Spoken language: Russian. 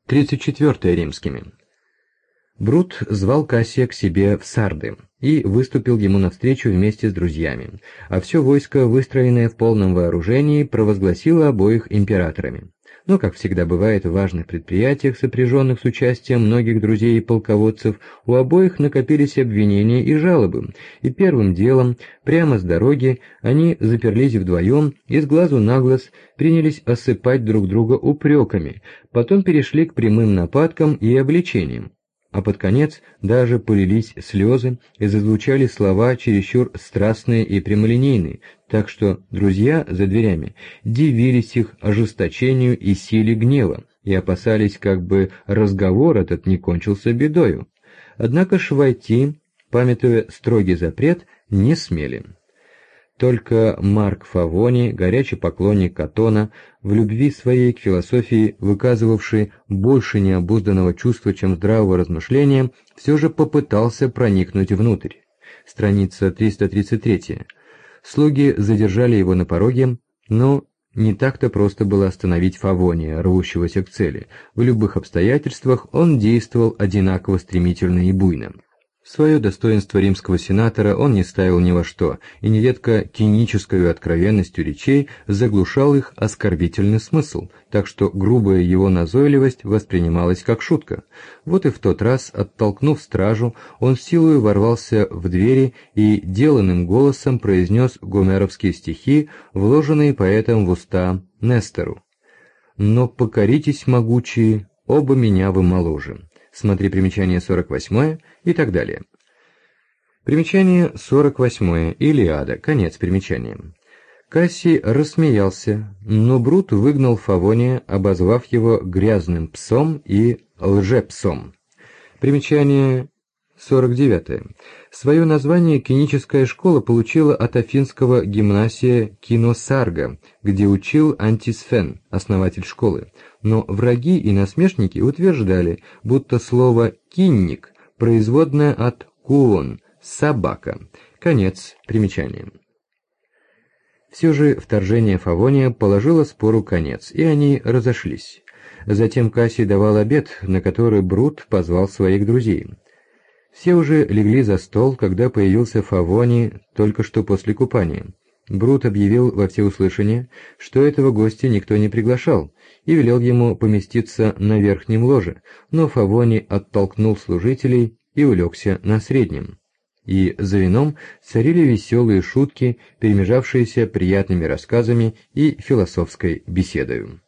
34 римскими. Брут звал Кассия к себе в Сарды и выступил ему навстречу вместе с друзьями, а все войско, выстроенное в полном вооружении, провозгласило обоих императорами. Но, как всегда бывает в важных предприятиях, сопряженных с участием многих друзей и полководцев, у обоих накопились обвинения и жалобы, и первым делом, прямо с дороги, они заперлись вдвоем и с глазу на глаз принялись осыпать друг друга упреками, потом перешли к прямым нападкам и обличениям. А под конец даже полились слезы и зазвучали слова чересчур страстные и прямолинейные, так что друзья за дверями дивились их ожесточению и силе гнева и опасались, как бы разговор этот не кончился бедою. Однако ж войти, памятуя строгий запрет, не смели. Только Марк Фавоний, горячий поклонник Катона, в любви своей к философии, выказывавший больше необузданного чувства, чем здравого размышления, все же попытался проникнуть внутрь. Страница 333. Слуги задержали его на пороге, но не так-то просто было остановить Фавония, рвущегося к цели. В любых обстоятельствах он действовал одинаково стремительно и буйно. Свое достоинство римского сенатора он не ставил ни во что, и нередко кинической откровенностью речей заглушал их оскорбительный смысл, так что грубая его назойливость воспринималась как шутка. Вот и в тот раз, оттолкнув стражу, он силою ворвался в двери и деланным голосом произнес гомеровские стихи, вложенные поэтом в уста Нестору. «Но покоритесь, могучие, оба меня вы моложе». Смотри примечание 48 и так далее. Примечание 48, Илиада, конец примечания. Кассий рассмеялся, но Брут выгнал Фавония, обозвав его грязным псом и лжепсом. Примечание 49. Свое название киническая школа получила от афинского гимнасия Киносарга, где учил Антисфен, основатель школы. Но враги и насмешники утверждали, будто слово «кинник» производное от «куон» — «собака». Конец примечания. Все же вторжение Фавония положило спору конец, и они разошлись. Затем Кассий давал обед, на который Брут позвал своих друзей. Все уже легли за стол, когда появился Фавоний только что после купания. Брут объявил во всеуслышание, что этого гостя никто не приглашал, и велел ему поместиться на верхнем ложе, но Фавоний оттолкнул служителей и улегся на среднем. И за вином царили веселые шутки, перемежавшиеся приятными рассказами и философской беседою.